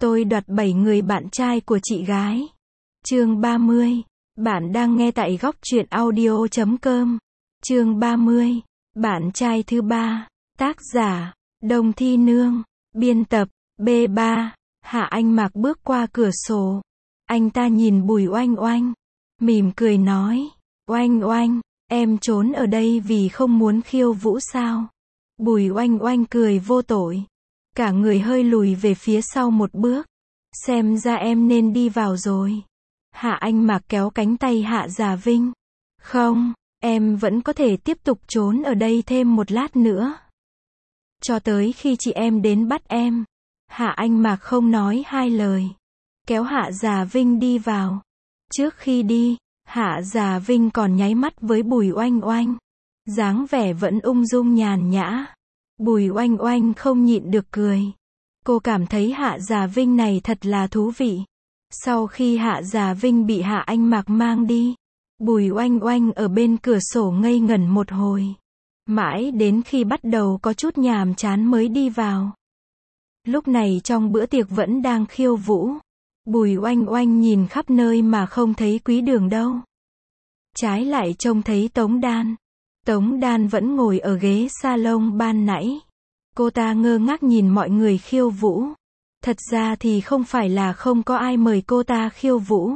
Tôi đoạt 7 người bạn trai của chị gái. Chương 30. Bạn đang nghe tại góc truyện audio.com. Chương 30. Bạn trai thứ 3. Tác giả: Đồng Thi Nương. Biên tập: B3. Hạ Anh Mạc bước qua cửa sổ. Anh ta nhìn Bùi Oanh Oanh, mỉm cười nói: Oanh Oanh, em trốn ở đây vì không muốn khiêu vũ sao? Bùi Oanh Oanh cười vô tội, cả người hơi lùi về phía sau một bước. Xem ra em nên đi vào rồi. Hạ Anh Mạc kéo cánh tay Hạ Già Vinh. Không, em vẫn có thể tiếp tục trốn ở đây thêm một lát nữa, cho tới khi chị em đến bắt em. Hạ Anh Mạc không nói hai lời, kéo Hạ Già Vinh đi vào. Trước khi đi, Hạ Già Vinh còn nháy mắt với Bùi Oanh Oanh, dáng vẻ vẫn ung dung nhàn nhã. Bùi Oanh Oanh không nhịn được cười. Cô cảm thấy Hạ Già Vinh này thật là thú vị. Sau khi Hạ Già Vinh bị Hạ Anh Mạc mang đi, Bùi Oanh Oanh ở bên cửa sổ ngây ngẩn một hồi, mãi đến khi bắt đầu có chút nhàm chán mới đi vào. Lúc này trong bữa tiệc vẫn đang khiêu vũ. Bùi Oanh Oanh nhìn khắp nơi mà không thấy Quý Đường đâu. Trái lại trông thấy Tống Đan. Tống Đan vẫn ngồi ở ghế salon ban nãy. Cô ta ngơ ngác nhìn mọi người khiêu vũ. Thật ra thì không phải là không có ai mời cô ta khiêu vũ.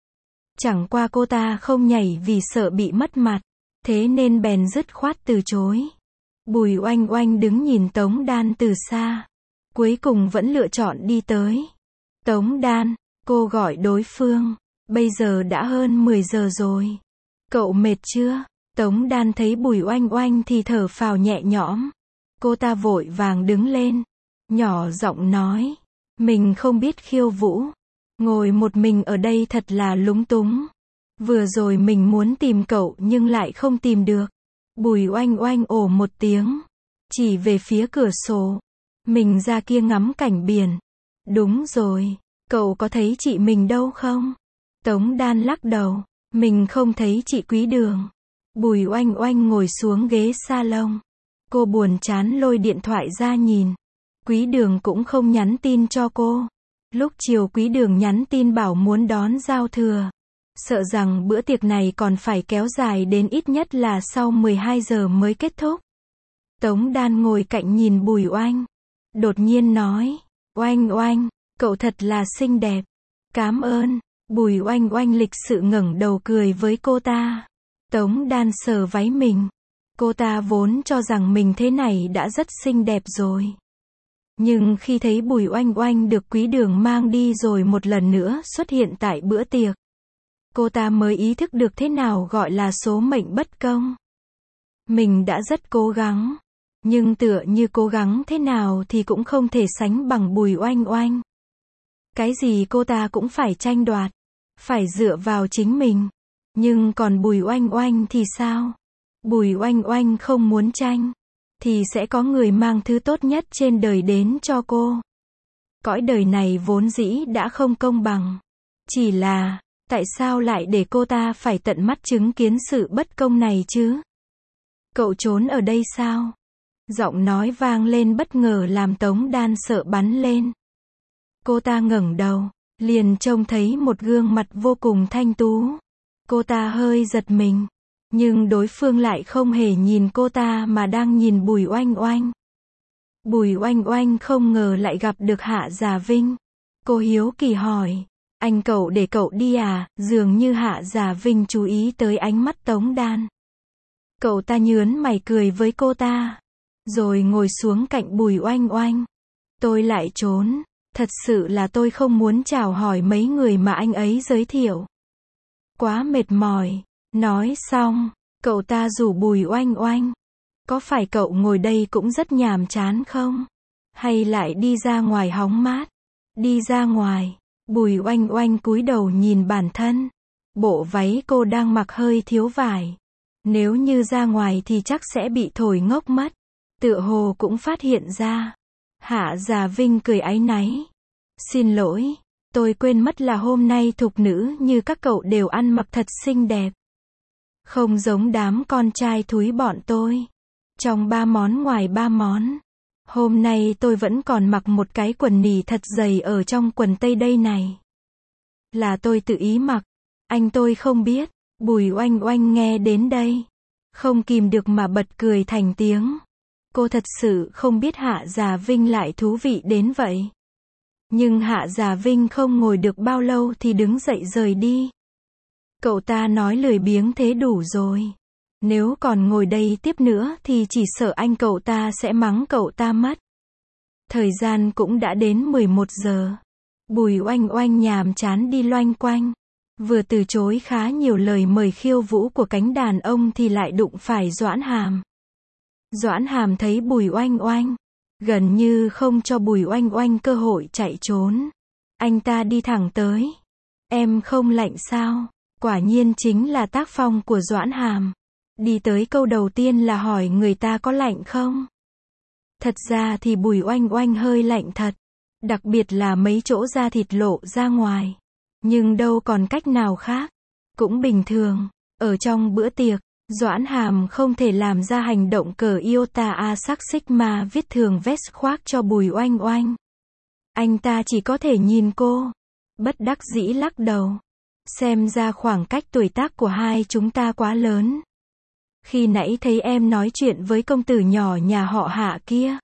Chẳng qua cô ta không nhảy vì sợ bị mất mặt, thế nên bèn dứt khoát từ chối. Bùi Oanh Oanh đứng nhìn Tống Đan từ xa, cuối cùng vẫn lựa chọn đi tới. Tống Đan, cô gọi đối phương. Bây giờ đã hơn 10 giờ rồi. Cậu mệt chưa? Tống Đan thấy Bùi Oanh Oanh thì thở phào nhẹ nhõm. Cô ta vội vàng đứng lên, nhỏ giọng nói: Mình không biết khiêu vũ. Ngồi một mình ở đây thật là lúng túng. Vừa rồi mình muốn tìm cậu nhưng lại không tìm được. Bùi Oanh Oanh ồ một tiếng, chỉ về phía cửa sổ. Mình ra kia ngắm cảnh biển. Đúng rồi, cậu có thấy chị mình đâu không? Tống Đan lắc đầu. Mình không thấy chị Quý Đường. Bùi Oanh Oanh ngồi xuống ghế salon. Cô buồn chán lôi điện thoại ra nhìn. Quý Đường cũng không nhắn tin cho cô. Lúc chiều Quý Đường nhắn tin bảo muốn đón giao thừa. Sợ rằng bữa tiệc này còn phải kéo dài đến ít nhất là sau 12 giờ mới kết thúc. Tống Đan ngồi cạnh nhìn Bùi Oanh, đột nhiên nói: Oanh Oanh, cậu thật là xinh đẹp. Cảm ơn. Bùi Oanh Oanh lịch sự ngẩng đầu cười với cô ta. Tống Đan sờ váy mình. Cô ta vốn cho rằng mình thế này đã rất xinh đẹp rồi. Nhưng khi thấy Bùi Oanh Oanh được Quý Đường mang đi rồi một lần nữa xuất hiện tại bữa tiệc, cô ta mới ý thức được thế nào gọi là số mệnh bất công. Mình đã rất cố gắng, nhưng tựa như cố gắng thế nào thì cũng không thể sánh bằng Bùi Oanh Oanh. Cái gì cô ta cũng phải tranh đoạt, phải dựa vào chính mình. Nhưng còn Bùi Oanh Oanh thì sao? Bùi Oanh Oanh không muốn tranh, thì sẽ có người mang thứ tốt nhất trên đời đến cho cô. Cõi đời này vốn dĩ đã không công bằng. Chỉ là, tại sao lại để cô ta phải tận mắt chứng kiến sự bất công này chứ? Cậu trốn ở đây sao? Giọng nói vang lên bất ngờ làm Tống Đan sợ bắn lên. Cô ta ngẩng đầu, liền trông thấy một gương mặt vô cùng thanh tú. Cô ta hơi giật mình, nhưng đối phương lại không hề nhìn cô ta mà đang nhìn Bùi Oanh Oanh. Bùi Oanh Oanh không ngờ lại gặp được Hạ Già Vinh. Cô hiếu kỳ hỏi: Anh cậu để cậu đi à? Dường như Hạ Già Vinh chú ý tới ánh mắt Tống Đan. Cậu ta nhớn mày cười với cô ta, rồi ngồi xuống cạnh Bùi Oanh Oanh. Tôi lại trốn. Thật sự là tôi không muốn chào hỏi mấy người mà anh ấy giới thiệu. Quá mệt mỏi. Nói xong, cậu ta rủ Bùi Oanh Oanh: Có phải cậu ngồi đây cũng rất nhàm chán không? Hay lại đi ra ngoài hóng mát? Đi ra ngoài. Bùi Oanh Oanh cúi đầu nhìn bản thân. Bộ váy cô đang mặc hơi thiếu vải. Nếu như ra ngoài thì chắc sẽ bị thổi ngốc mất. Tựa hồ cũng phát hiện ra. Hạ Già Vinh cười áy náy: Xin lỗi, tôi quên mất là hôm nay thục nữ như các cậu đều ăn mặc thật xinh đẹp. Không giống đám con trai thúi bọn tôi. Trong 3 món ngoài 3 món. Hôm nay tôi vẫn còn mặc một cái quần nỉ thật dày ở trong quần tây đây này. Là tôi tự ý mặc. Anh tôi không biết. Bùi Oanh Oanh nghe đến đây, không kìm được mà bật cười thành tiếng. Cô thật sự không biết Hạ Già Vinh lại thú vị đến vậy. Nhưng Hạ Già Vinh không ngồi được bao lâu thì đứng dậy rời đi. Cậu ta nói lười biếng thế đủ rồi. Nếu còn ngồi đây tiếp nữa thì chỉ sợ anh cậu ta sẽ mắng cậu ta mất. Thời gian cũng đã đến 11 giờ. Bùi Oanh Oanh nhàm chán đi loanh quanh. Vừa từ chối khá nhiều lời mời khiêu vũ của cánh đàn ông thì lại đụng phải Doãn Hàm. Doãn Hàm thấy Bùi Oanh Oanh, gần như không cho Bùi Oanh Oanh cơ hội chạy trốn. Anh ta đi thẳng tới. Em không lạnh sao? Quả nhiên chính là tác phong của Doãn Hàm. Đi tới câu đầu tiên là hỏi người ta có lạnh không? Thật ra thì Bùi Oanh Oanh hơi lạnh thật. Đặc biệt là mấy chỗ da thịt lộ ra ngoài. Nhưng đâu còn cách nào khác. Cũng bình thường. Ở trong bữa tiệc, Doãn Hàm không thể làm ra hành động cờ iota a sắc sigma viết thường vest khoác cho Bùi Oanh Oanh. Anh ta chỉ có thể nhìn cô. Bất đắc dĩ lắc đầu. Xem ra khoảng cách tuổi tác của hai chúng ta quá lớn. Khi nãy thấy em nói chuyện với công tử nhỏ nhà họ Hạ kia.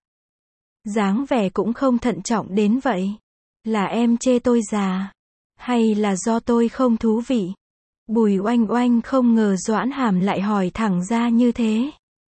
Dáng vẻ cũng không thận trọng đến vậy. Là em chê tôi già? Hay là do tôi không thú vị? Bùi Oanh Oanh không ngờ Doãn Hàm lại hỏi thẳng ra như thế.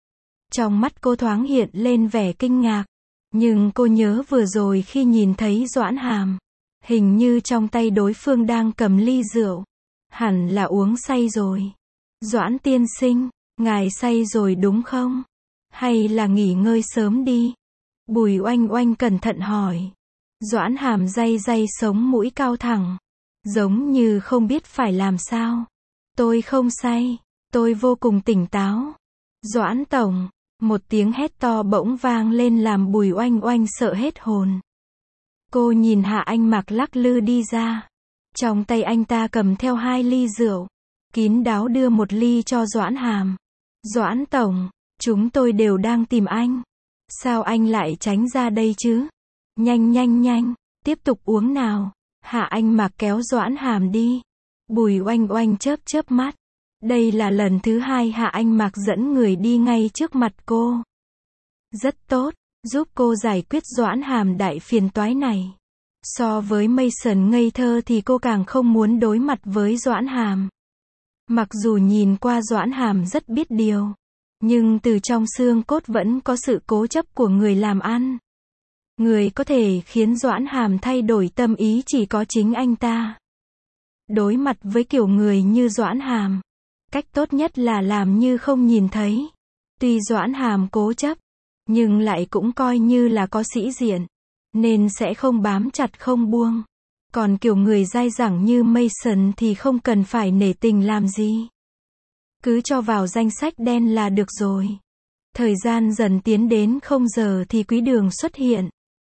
Trong mắt cô thoáng hiện lên vẻ kinh ngạc. Nhưng cô nhớ vừa rồi khi nhìn thấy Doãn Hàm, hình như trong tay đối phương đang cầm ly rượu. Hẳn là uống say rồi. Doãn tiên sinh, ngài say rồi đúng không? Hay là nghỉ ngơi sớm đi? Bùi Oanh Oanh cẩn thận hỏi. Doãn Hàm day day sống mũi cao thẳng. Giống như không biết phải làm sao. Tôi không say. Tôi vô cùng tỉnh táo. Doãn tổng. Một tiếng hét to bỗng vang lên làm Bùi Oanh Oanh sợ hết hồn. Cô nhìn Hạ Anh Mạc lắc lư đi ra. Trong tay anh ta cầm theo 2 ly rượu. Kín đáo đưa một ly cho Doãn Hàm. Doãn tổng. Chúng tôi đều đang tìm anh. Sao anh lại tránh ra đây chứ? Nhanh nhanh nhanh. Tiếp tục uống nào. Hạ Anh Mạc kéo Doãn Hàm đi. Bùi Oanh Oanh chớp chớp mắt. Đây là lần thứ 2 Hạ Anh Mạc dẫn người đi ngay trước mặt cô. Rất tốt, giúp cô giải quyết Doãn Hàm đại phiền toái này. So với Mason ngây thơ thì cô càng không muốn đối mặt với Doãn Hàm. Mặc dù nhìn qua Doãn Hàm rất biết điều, nhưng từ trong xương cốt vẫn có sự cố chấp của người làm ăn. Người có thể khiến Doãn Hàm thay đổi tâm ý chỉ có chính anh ta. Đối mặt với kiểu người như Doãn Hàm, cách tốt nhất là làm như không nhìn thấy. Tuy Doãn Hàm cố chấp, nhưng lại cũng coi như là có sĩ diện, nên sẽ không bám chặt không buông. Còn kiểu người dai dẳng như Mason thì không cần phải nể tình làm gì. Cứ cho vào danh sách đen là được rồi. Thời gian dần tiến đến 0 giờ thì Quý Đường xuất hiện.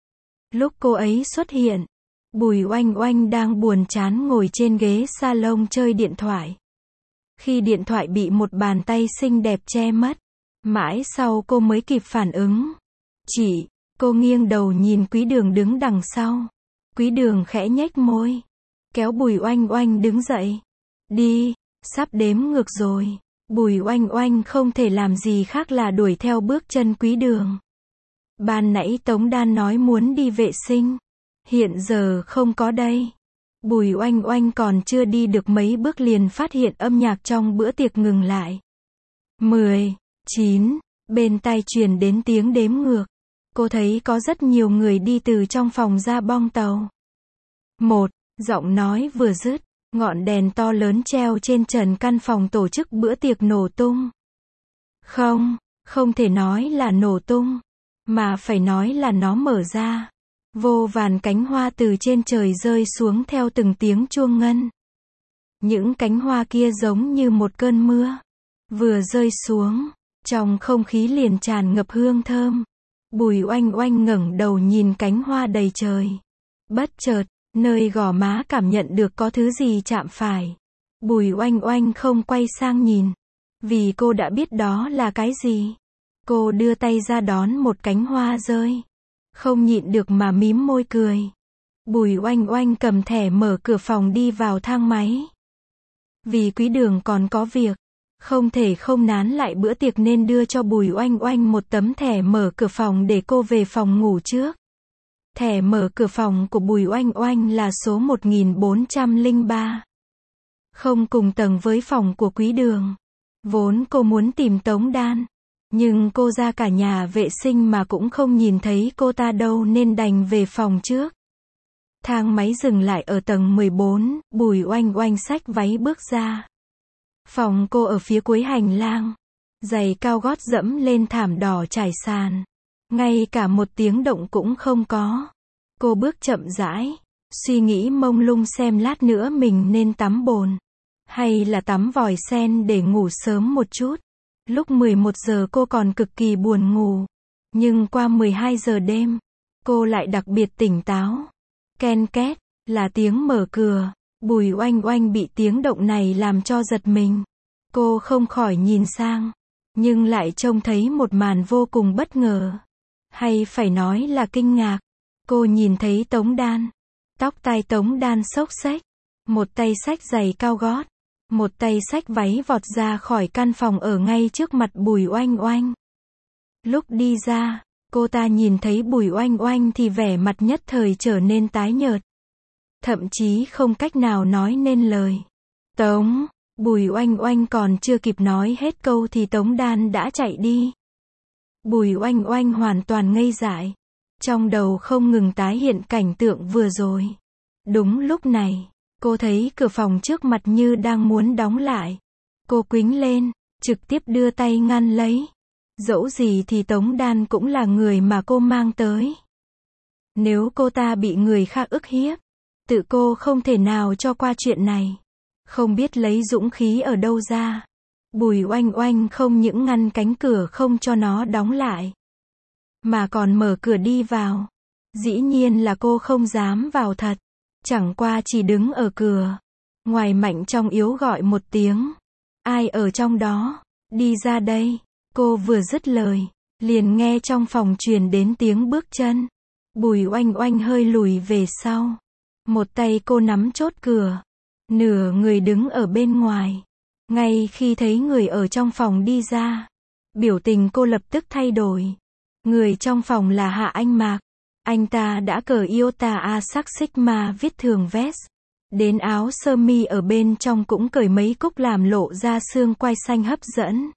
Lúc cô ấy xuất hiện, Bùi Oanh Oanh đang buồn chán ngồi trên ghế salon chơi điện thoại. Khi điện thoại bị một bàn tay xinh đẹp che mất, mãi sau cô mới kịp phản ứng. Chị, cô nghiêng đầu nhìn Quý Đường đứng đằng sau. Quý Đường khẽ nhếch môi, kéo Bùi Oanh Oanh đứng dậy. Đi, sắp đếm ngược rồi. Bùi Oanh Oanh không thể làm gì khác là đuổi theo bước chân Quý Đường. Ban nãy Tống Đan nói muốn đi vệ sinh. Hiện giờ không có đây. Bùi Oanh Oanh còn chưa đi được mấy bước liền phát hiện âm nhạc trong bữa tiệc ngừng lại. 10, 9, bên tai truyền đến tiếng đếm ngược. Cô thấy có rất nhiều người đi từ trong phòng ra bong tàu. 1, giọng nói vừa dứt, ngọn đèn to lớn treo trên trần căn phòng tổ chức bữa tiệc nổ tung. Không thể nói là nổ tung, mà phải nói là nó mở ra. Vô vàn cánh hoa từ trên trời rơi xuống theo từng tiếng chuông ngân. Những cánh hoa kia giống như một cơn mưa. Vừa rơi xuống, trong không khí liền tràn ngập hương thơm. Bùi Oanh Oanh ngẩng đầu nhìn cánh hoa đầy trời. Bất chợt, nơi gò má cảm nhận được có thứ gì chạm phải. Bùi Oanh Oanh không quay sang nhìn, vì cô đã biết đó là cái gì. Cô đưa tay ra đón một cánh hoa rơi. Không nhịn được mà mím môi cười. Bùi Oanh Oanh cầm thẻ mở cửa phòng đi vào thang máy. Vì Quý Đường còn có việc, không thể không nán lại bữa tiệc nên đưa cho Bùi Oanh Oanh một tấm thẻ mở cửa phòng để cô về phòng ngủ trước. Thẻ mở cửa phòng của Bùi Oanh Oanh là số 1403. Không cùng tầng với phòng của Quý Đường. Vốn cô muốn tìm Tống Đan, nhưng cô ra cả nhà vệ sinh mà cũng không nhìn thấy cô ta đâu nên đành về phòng trước. Thang máy dừng lại ở tầng 14, Bùi Oanh Oanh xách váy bước ra. Phòng cô ở phía cuối hành lang. Giày cao gót dẫm lên thảm đỏ trải sàn. Ngay cả một tiếng động cũng không có. Cô bước chậm rãi, suy nghĩ mông lung xem lát nữa mình nên tắm bồn, hay là tắm vòi sen để ngủ sớm một chút. Lúc 11 giờ cô còn cực kỳ buồn ngủ. Nhưng qua 12 giờ đêm, cô lại đặc biệt tỉnh táo. Ken két, là tiếng mở cửa. Bùi Oanh Oanh bị tiếng động này làm cho giật mình. Cô không khỏi nhìn sang, nhưng lại trông thấy một màn vô cùng bất ngờ. Hay phải nói là kinh ngạc. Cô nhìn thấy Tống Đan. Tóc tai Tống Đan xốc xếch. Một tay xách giày cao gót. Một tay xách váy vọt ra khỏi căn phòng ở ngay trước mặt Bùi Oanh Oanh. Lúc đi ra, cô ta nhìn thấy Bùi Oanh Oanh thì vẻ mặt nhất thời trở nên tái nhợt. Thậm chí không cách nào nói nên lời. Tống, Bùi Oanh Oanh còn chưa kịp nói hết câu thì Tống Đan đã chạy đi. Bùi Oanh Oanh hoàn toàn ngây dại. Trong đầu không ngừng tái hiện cảnh tượng vừa rồi. Đúng lúc này, cô thấy cửa phòng trước mặt như đang muốn đóng lại. Cô quĩnh lên, trực tiếp đưa tay ngăn lấy. Dẫu gì thì Tống Đan cũng là người mà cô mang tới. Nếu cô ta bị người khác ức hiếp, tự cô không thể nào cho qua chuyện này. Không biết lấy dũng khí ở đâu ra. Bùi Oanh Oanh không những ngăn cánh cửa không cho nó đóng lại, mà còn mở cửa đi vào. Dĩ nhiên là cô không dám vào thật. Chẳng qua chỉ đứng ở cửa. Ngoài mạnh trong yếu gọi một tiếng. Ai ở trong đó? Đi ra đây. Cô vừa dứt lời, liền nghe trong phòng truyền đến tiếng bước chân. Bùi Oanh Oanh hơi lùi về sau. Một tay cô nắm chốt cửa. Nửa người đứng ở bên ngoài. Ngay khi thấy người ở trong phòng đi ra, biểu tình cô lập tức thay đổi. Người trong phòng là Hạ Anh Mạc. Anh ta đã cởi Iota A sắc Sigma viết thường vest. Đến áo sơ mi ở bên trong cũng cởi mấy cúc làm lộ ra xương quai xanh hấp dẫn.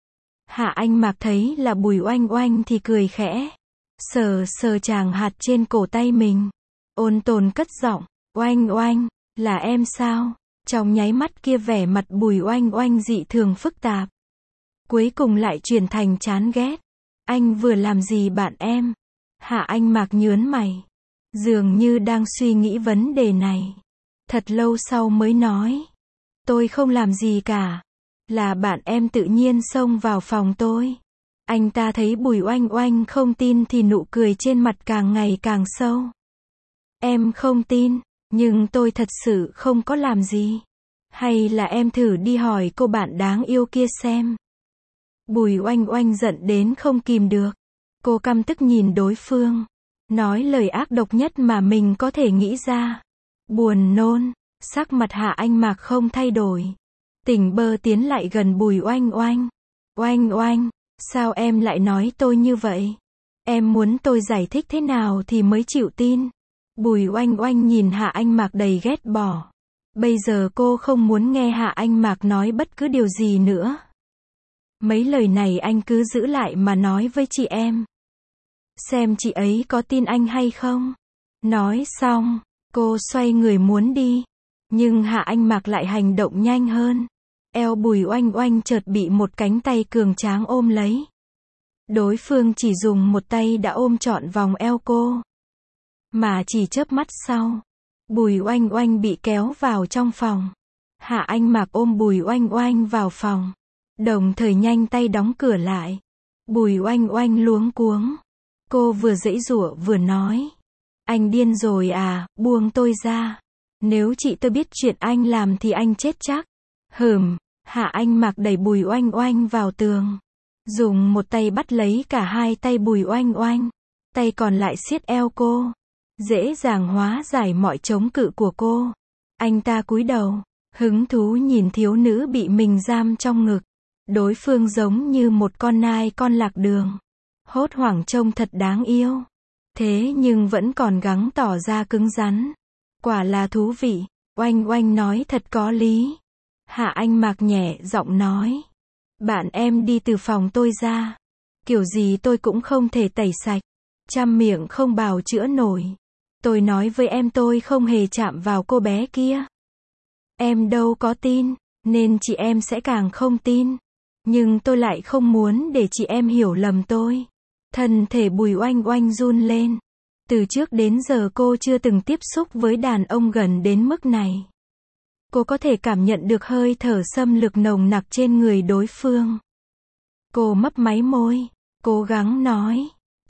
Hạ Anh Mạc thấy là Bùi Oanh Oanh thì cười khẽ. Sờ sờ chàng hạt trên cổ tay mình. Ôn tồn cất giọng. Oanh Oanh, là em sao? Trong nháy mắt kia vẻ mặt Bùi Oanh Oanh dị thường phức tạp. Cuối cùng lại chuyển thành chán ghét. Anh vừa làm gì bạn em? Hạ Anh Mạc nhớn mày. Dường như đang suy nghĩ vấn đề này. Thật lâu sau mới nói. Tôi không làm gì cả. Là bạn em tự nhiên xông vào phòng tôi. Anh ta thấy Bùi Oanh Oanh không tin thì nụ cười trên mặt càng ngày càng sâu. Em không tin, nhưng tôi thật sự không có làm gì. Hay là em thử đi hỏi cô bạn đáng yêu kia xem. Bùi Oanh Oanh giận đến không kìm được. Cô căm tức nhìn đối phương. Nói lời ác độc nhất mà mình có thể nghĩ ra. Buồn nôn, sắc mặt Hạ Anh Mạc không thay đổi. Tỉnh bơ tiến lại gần Bùi Oanh Oanh. Oanh Oanh, sao em lại nói tôi như vậy? Em muốn tôi giải thích thế nào thì mới chịu tin? Bùi Oanh Oanh nhìn Hạ Anh Mạc đầy ghét bỏ. Bây giờ cô không muốn nghe Hạ Anh Mạc nói bất cứ điều gì nữa. Mấy lời này anh cứ giữ lại mà nói với chị em. Xem chị ấy có tin anh hay không? Nói xong, cô xoay người muốn đi. Nhưng Hạ Anh Mạc lại hành động nhanh hơn. Eo Bùi Oanh Oanh chợt bị một cánh tay cường tráng ôm lấy. Đối phương chỉ dùng một tay đã ôm trọn vòng eo cô. Mà chỉ chớp mắt sau, Bùi Oanh Oanh bị kéo vào trong phòng. Hạ Anh Mạc ôm Bùi Oanh Oanh vào phòng. Đồng thời nhanh tay đóng cửa lại. Bùi Oanh Oanh luống cuống. Cô vừa giãy giụa vừa nói. Anh điên rồi à, buông tôi ra. Nếu chị tôi biết chuyện anh làm thì anh chết chắc. Hạ Anh Mạc đẩy Bùi Oanh Oanh vào tường. Dùng một tay bắt lấy cả hai tay Bùi Oanh Oanh. tay còn lại siết eo cô, dễ dàng hóa giải mọi chống cự của cô. Anh ta cúi đầu, hứng thú nhìn thiếu nữ bị mình giam trong ngực. Đối phương giống như một con nai con lạc đường. Hốt hoảng trông thật đáng yêu. Thế nhưng vẫn còn gắng tỏ ra cứng rắn. Quả là thú vị. Oanh Oanh nói thật có lý. Hạ Anh Mạc nhẹ giọng nói. Bạn em đi từ phòng tôi ra. Kiểu gì tôi cũng không thể tẩy sạch. Trăm miệng không bào chữa nổi. Tôi nói với em tôi không hề chạm vào cô bé kia. Em đâu có tin, nên chị em sẽ càng không tin. Nhưng tôi lại không muốn để chị em hiểu lầm tôi. Thân thể Bùi Oanh Oanh run lên. Từ trước đến giờ cô chưa từng tiếp xúc với đàn ông gần đến mức này. Cô có thể cảm nhận được hơi thở xâm lược nồng nặc trên người đối phương. Cô mấp máy môi, cố gắng nói.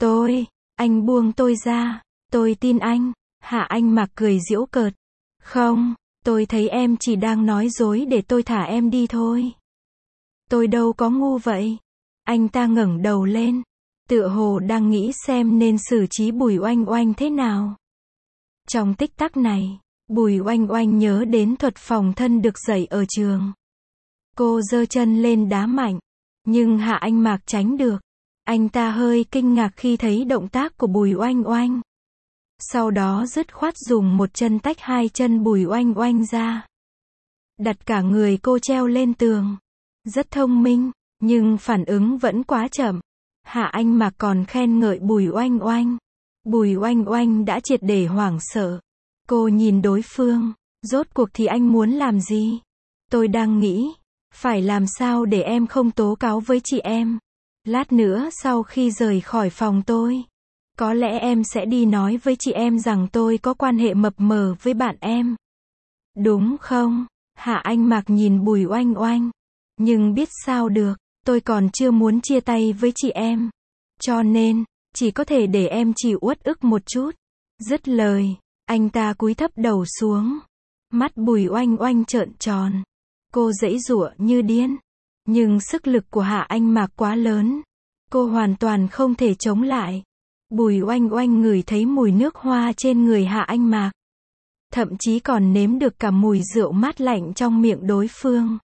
Anh buông tôi ra. Tôi tin anh. Hạ Anh Mạc cười giễu cợt. Không, tôi thấy em chỉ đang nói dối để tôi thả em đi thôi. Tôi đâu có ngu vậy. Anh ta ngẩng đầu lên. Tựa hồ đang nghĩ xem nên xử trí Bùi Oanh Oanh thế nào. Trong tích tắc này, Bùi Oanh Oanh nhớ đến thuật phòng thân được dạy ở trường. Cô giơ chân lên đá mạnh. Nhưng Hạ Anh Mạc tránh được. Anh ta hơi kinh ngạc khi thấy động tác của Bùi Oanh Oanh. Sau đó dứt khoát dùng một chân tách hai chân Bùi Oanh Oanh ra. Đặt cả người cô treo lên tường. Rất thông minh, nhưng phản ứng vẫn quá chậm. Hạ Anh Mạc còn khen ngợi Bùi Oanh Oanh. Bùi Oanh Oanh đã triệt để hoảng sợ. Cô nhìn đối phương. Rốt cuộc thì anh muốn làm gì? Tôi đang nghĩ, phải làm sao để em không tố cáo với chị em. Lát nữa sau khi rời khỏi phòng tôi, có lẽ em sẽ đi nói với chị em rằng tôi có quan hệ mập mờ với bạn em. Đúng không? Hạ Anh Mạc nhìn Bùi Oanh Oanh. Nhưng biết sao được, tôi còn chưa muốn chia tay với chị em. Cho nên, chỉ có thể để em chịu uất ức một chút. Dứt lời, anh ta cúi thấp đầu xuống. Mắt Bùi Oanh Oanh trợn tròn. Cô giãy giụa như điên. Nhưng sức lực của Hạ Anh Mạc quá lớn. Cô hoàn toàn không thể chống lại. Bùi Oanh Oanh ngửi thấy mùi nước hoa trên người Hạ Anh Mạc. Thậm chí còn nếm được cả mùi rượu mát lạnh trong miệng đối phương.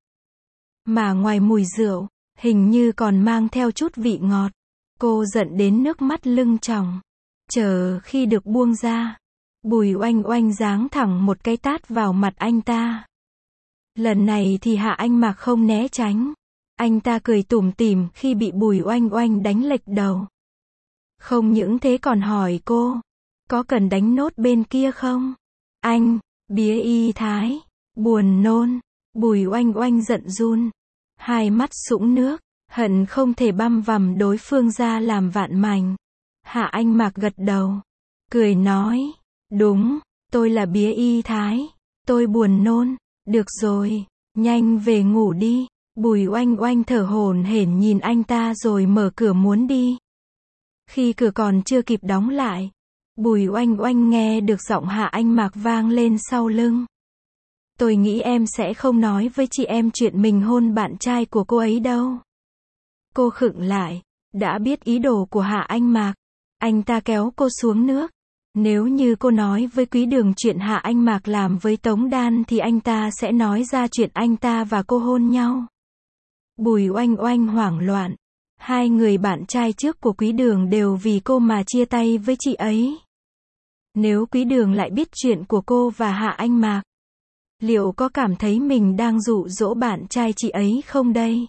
Mà ngoài mùi rượu, hình như còn mang theo chút vị ngọt. Cô giận đến nước mắt lưng tròng. Chờ khi được buông ra, Bùi Oanh Oanh giáng thẳng một cái tát vào mặt anh ta. Lần này thì Hạ Anh Mạc không né tránh. Anh ta cười tủm tỉm khi bị Bùi Oanh Oanh đánh lệch đầu. Không những thế còn hỏi cô, có cần đánh nốt bên kia không? Anh, bía y thái, buồn nôn. Bùi Oanh Oanh giận run, hai mắt sũng nước, hận không thể băm vằm đối phương ra làm vạn mảnh. Hạ Anh Mạc gật đầu, cười nói, đúng, tôi là bía y thái, tôi buồn nôn. Được rồi, nhanh về ngủ đi. Bùi Oanh Oanh thở hổn hển nhìn anh ta rồi mở cửa muốn đi. Khi cửa còn chưa kịp đóng lại, Bùi Oanh Oanh nghe được giọng Hạ Anh Mạc vang lên sau lưng. Tôi nghĩ em sẽ không nói với chị em chuyện mình hôn bạn trai của cô ấy đâu. Cô khựng lại, đã biết ý đồ của Hạ Anh Mạc. Anh ta kéo cô xuống nước. Nếu như cô nói với Quý Đường chuyện Hạ Anh Mạc làm với Tống Đan thì anh ta sẽ nói ra chuyện anh ta và cô hôn nhau. Bùi Oanh Oanh hoảng loạn. Hai người bạn trai trước của Quý Đường đều vì cô mà chia tay với chị ấy. Nếu Quý Đường lại biết chuyện của cô và Hạ Anh Mạc, liệu có cảm thấy mình đang dụ dỗ bạn trai chị ấy không đây?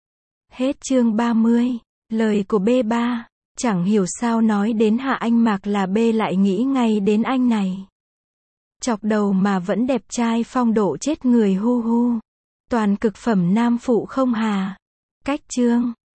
Hết chương 30. Lời của B3. Chẳng hiểu sao nói đến Hạ Anh Mạc là B lại nghĩ ngay đến anh này. Chọc đầu mà vẫn đẹp trai phong độ chết người hu hu. Toàn cực phẩm nam phụ không hà. Cách chương.